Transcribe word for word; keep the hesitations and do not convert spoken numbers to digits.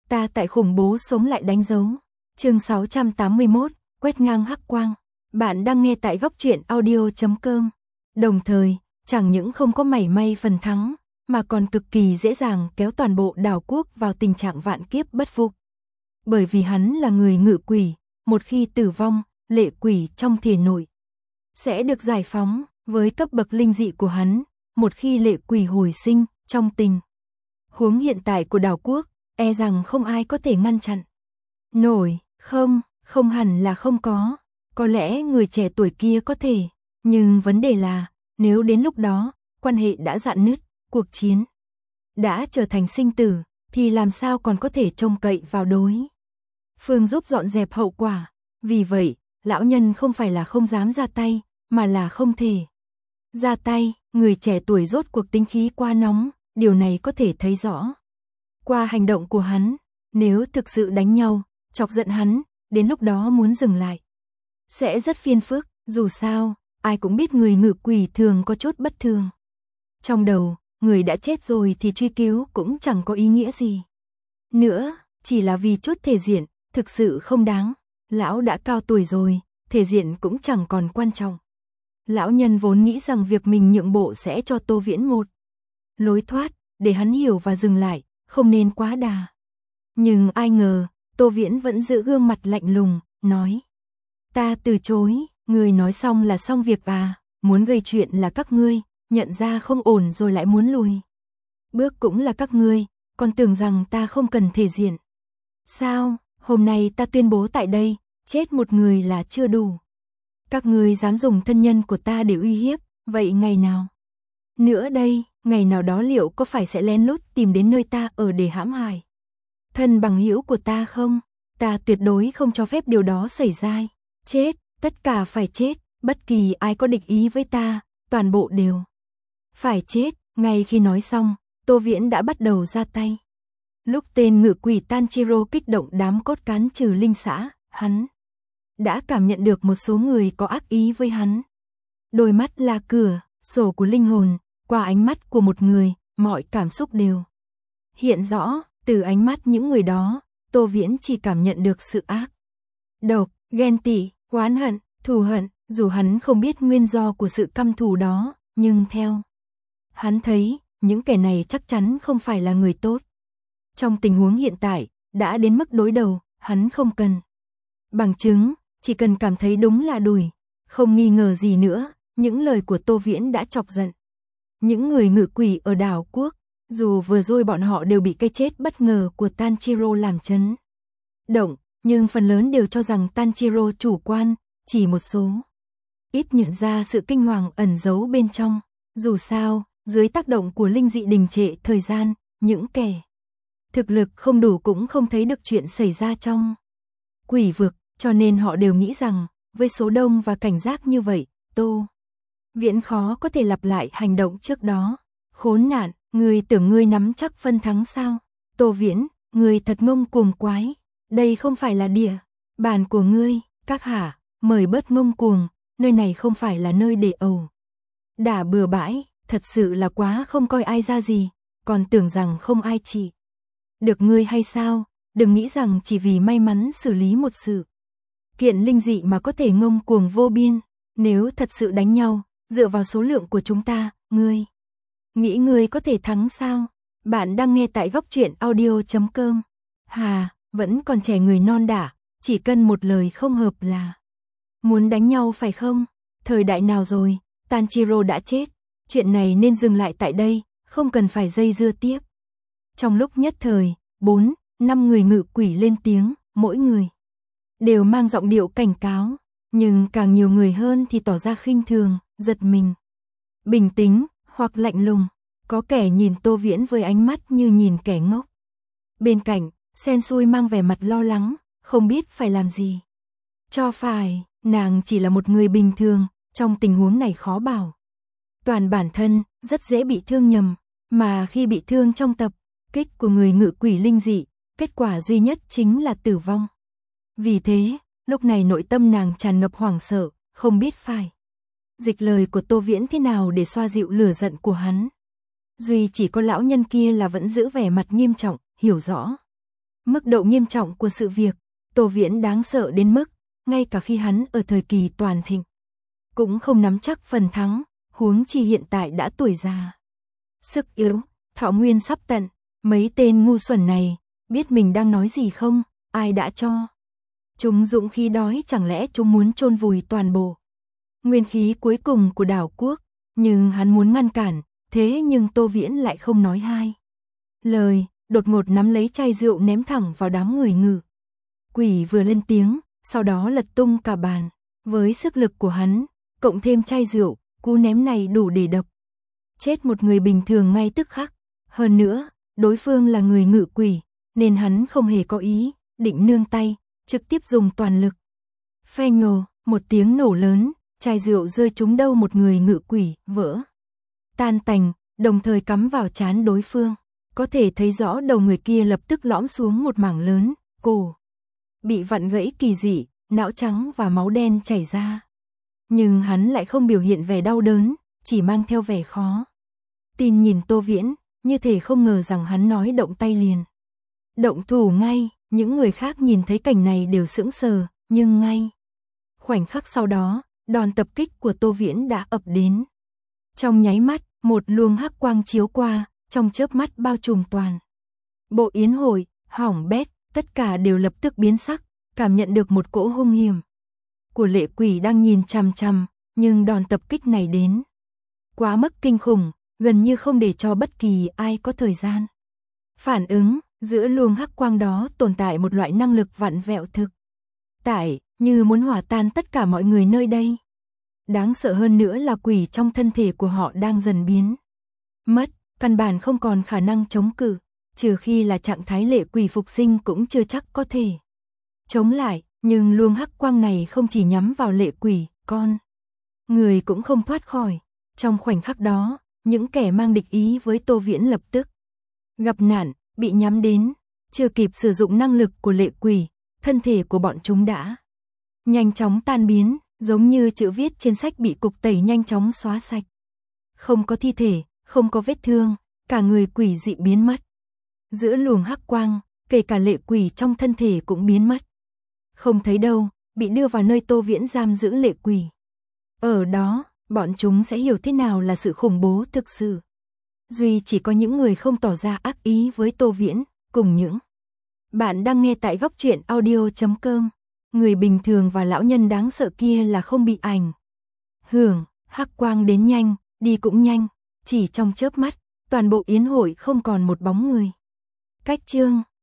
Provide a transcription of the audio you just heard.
ta tại khủng bố sống lại đánh dấu. Chương sáu trăm tám mươi mốt, quét ngang hắc quang. Bạn đang nghe tại góc truyện audio chấm com. Đồng thời, chẳng những không có mảy may phần thắng, mà còn cực kỳ dễ dàng kéo toàn bộ đảo quốc vào tình trạng vạn kiếp bất phục. Bởi vì hắn là người ngự quỷ, một khi tử vong, lệ quỷ trong thể nội sẽ được giải phóng. Với cấp bậc linh dị của hắn, một khi lệ quỷ hồi sinh, trong tình huống hiện tại của đảo quốc, e rằng không ai có thể ngăn chặn nổi. Không, không hẳn là không có, có lẽ người trẻ tuổi kia có thể, nhưng vấn đề là, nếu đến lúc đó, quan hệ đã rạn nứt, cuộc chiến đã trở thành sinh tử, thì làm sao còn có thể trông cậy vào đối phương giúp dọn dẹp hậu quả. Vì vậy, lão nhân không phải là không dám ra tay, mà là không thể ra tay. Người trẻ tuổi rốt cuộc tính khí quá nóng, điều này có thể thấy rõ qua hành động của hắn. Nếu thực sự đánh nhau, chọc giận hắn, đến lúc đó muốn dừng lại sẽ rất phiền phức. Dù sao, ai cũng biết người ngự quỷ thường có chút bất thường trong đầu, người đã chết rồi thì truy cứu cũng chẳng có ý nghĩa gì nữa, chỉ là vì chút thể diện, thực sự không đáng. Lão đã cao tuổi rồi, thể diện cũng chẳng còn quan trọng. Lão nhân vốn nghĩ rằng việc mình nhượng bộ sẽ cho Tô Viễn một lối thoát, để hắn hiểu và dừng lại, không nên quá đà. Nhưng ai ngờ, Tô Viễn vẫn giữ gương mặt lạnh lùng, nói: ta từ chối. Người nói xong là xong việc à? Muốn gây chuyện là các ngươi, nhận ra không ổn rồi lại muốn lùi bước cũng là các ngươi, còn tưởng rằng ta không cần thể diện sao? Hôm nay ta tuyên bố tại đây, chết một người là chưa đủ. Các ngươi dám dùng thân nhân của ta để uy hiếp, vậy ngày nào nữa đây? Ngày nào đó liệu có phải sẽ lén lút tìm đến nơi ta ở để hãm hại thân bằng hữu của ta không? Ta tuyệt đối không cho phép điều đó xảy ra. Chết, tất cả phải chết, bất kỳ ai có địch ý với ta, toàn bộ đều phải chết. Ngay khi nói xong, Tô Viễn đã bắt đầu ra tay. Lúc tên ngự quỷ Tanjiro kích động đám cốt cán trừ linh xã, hắn đã cảm nhận được một số người có ác ý với hắn. Đôi mắt là cửa sổ của linh hồn, qua ánh mắt của một người, mọi cảm xúc đều hiện rõ. Từ ánh mắt những người đó, Tô Viễn chỉ cảm nhận được sự ác độc, ghen tị, oán hận, thù hận. Dù hắn không biết nguyên do của sự căm thù đó, nhưng theo hắn thấy, những kẻ này chắc chắn không phải là người tốt. Trong tình huống hiện tại, đã đến mức đối đầu, hắn không cần bằng chứng, chỉ cần cảm thấy đúng là đủ. Không nghi ngờ gì nữa, những lời của Tô Viễn đã chọc giận những người ngự quỷ ở đảo quốc. Dù vừa rồi bọn họ đều bị cái chết bất ngờ của Tanjiro làm chấn động, nhưng phần lớn đều cho rằng Tanjiro chủ quan, chỉ một số ít nhận ra sự kinh hoàng ẩn giấu bên trong. Dù sao, dưới tác động của linh dị đình trệ thời gian, những kẻ thực lực không đủ cũng không thấy được chuyện xảy ra trong quỷ vực, cho nên họ đều nghĩ rằng, với số đông và cảnh giác như vậy, Tô Viễn khó có thể lặp lại hành động trước đó. Khốn nạn, ngươi tưởng ngươi nắm chắc phân thắng sao? Tô Viễn, ngươi thật ngông cuồng quái. Đây không phải là địa bàn của ngươi, các hạ, mời bớt ngông cuồng, nơi này không phải là nơi để ẩu đả bừa bãi, thật sự là quá không coi ai ra gì, còn tưởng rằng không ai trị được ngươi hay sao? Đừng nghĩ rằng chỉ vì may mắn xử lý một sự kiện linh dị mà có thể ngông cuồng vô biên. Nếu thật sự đánh nhau, dựa vào số lượng của chúng ta, ngươi nghĩ ngươi có thể thắng sao? Bạn đang nghe tại góc truyện audio chấm com. Hà, vẫn còn trẻ người non đả, chỉ cần một lời không hợp là muốn đánh nhau phải không? Thời đại nào rồi, Tanjiro đã chết, chuyện này nên dừng lại tại đây, không cần phải dây dưa tiếp. Trong lúc nhất thời, bốn, năm người ngự quỷ lên tiếng, mỗi người đều mang giọng điệu cảnh cáo, nhưng càng nhiều người hơn thì tỏ ra khinh thường, giật mình, bình tĩnh hoặc lạnh lùng. Có kẻ nhìn Tô Viễn với ánh mắt như nhìn kẻ ngốc. Bên cạnh, Sensui mang vẻ mặt lo lắng, không biết phải làm gì cho phải. Nàng chỉ là một người bình thường, trong tình huống này khó bảo toàn bản thân, rất dễ bị thương nhầm, mà khi bị thương trong tập kích của người ngự quỷ linh dị, kết quả duy nhất chính là tử vong. Vì thế, lúc này nội tâm nàng tràn ngập hoảng sợ, không biết phải dịch lời của Tô Viễn thế nào để xoa dịu lửa giận của hắn. Duy chỉ có lão nhân kia là vẫn giữ vẻ mặt nghiêm trọng, hiểu rõ Mức độ nghiêm trọng của sự việc, Tô Viễn đáng sợ đến mức, ngay cả khi hắn ở thời kỳ toàn thịnh, cũng không nắm chắc phần thắng, huống chi hiện tại đã tuổi già. Sức yếu, thọ nguyên sắp tận, mấy tên ngu xuẩn này, biết mình đang nói gì không, ai đã cho. Chúng dũng khí đói, chẳng lẽ chúng muốn chôn vùi toàn bộ nguyên khí cuối cùng của đảo quốc, nhưng hắn muốn ngăn cản, thế nhưng Tô Viễn lại không nói hai lời, đột ngột nắm lấy chai rượu ném thẳng vào đám người ngự quỷ vừa lên tiếng, sau đó lật tung cả bàn. Với sức lực của hắn, cộng thêm chai rượu, cú ném này đủ để độc chết một người bình thường ngay tức khắc. Hơn nữa, đối phương là người ngự quỷ, nên hắn không hề có ý định nương tay, trực tiếp dùng toàn lực. Phanh nhồ, một tiếng nổ lớn, chai rượu rơi trúng đâu một người ngự quỷ, vỡ tan tành, đồng thời cắm vào trán đối phương. Có thể thấy rõ đầu người kia lập tức lõm xuống một mảng lớn, cổ bị vặn gãy kỳ dị, não trắng và máu đen chảy ra. Nhưng hắn lại không biểu hiện vẻ đau đớn, chỉ mang theo vẻ khó tin nhìn Tô Viễn, như thể không ngờ rằng hắn nói động tay liền động thủ ngay. Những người khác nhìn thấy cảnh này đều sững sờ, nhưng ngay khoảnh khắc sau đó, đòn tập kích của Tô Viễn đã ập đến. Trong nháy mắt, một luồng hắc quang chiếu qua, trong chớp mắt bao trùm toàn bộ yến hội, hỏng bét, tất cả đều lập tức biến sắc, cảm nhận được một cỗ hung hiểm của lệ quỷ đang nhìn chằm chằm, nhưng đòn tập kích này đến quá mức kinh khủng, gần như không để cho bất kỳ ai có thời gian phản ứng. Giữa luồng hắc quang đó tồn tại một loại năng lực vặn vẹo thực tại, như muốn hòa tan tất cả mọi người nơi đây. Đáng sợ hơn nữa là quỷ trong thân thể của họ đang dần biến mất, căn bản không còn khả năng chống cự, trừ khi là trạng thái lệ quỷ phục sinh cũng chưa chắc có thể chống lại. Nhưng luồng hắc quang này không chỉ nhắm vào lệ quỷ, con người cũng không thoát khỏi. Trong khoảnh khắc đó, những kẻ mang địch ý với Tô Viễn lập tức gặp nạn, bị nhắm đến, chưa kịp sử dụng năng lực của lệ quỷ, thân thể của bọn chúng đã nhanh chóng tan biến, giống như chữ viết trên sách bị cục tẩy nhanh chóng xóa sạch. Không có thi thể, không có vết thương, cả người quỷ dị biến mất. Giữa luồng hắc quang, kể cả lệ quỷ trong thân thể cũng biến mất. Không thấy đâu, bị đưa vào nơi Tô Viễn giam giữ lệ quỷ. Ở đó, bọn chúng sẽ hiểu thế nào là sự khủng bố thực sự. Duy chỉ có những người không tỏ ra ác ý với Tô Viễn, cùng những bạn đang nghe tại góc truyện audio chấm com. Người bình thường và lão nhân đáng sợ kia là không bị ảnh hưởng, hắc quang đến nhanh, đi cũng nhanh, chỉ trong chớp mắt, toàn bộ yến hội không còn một bóng người. Cách chương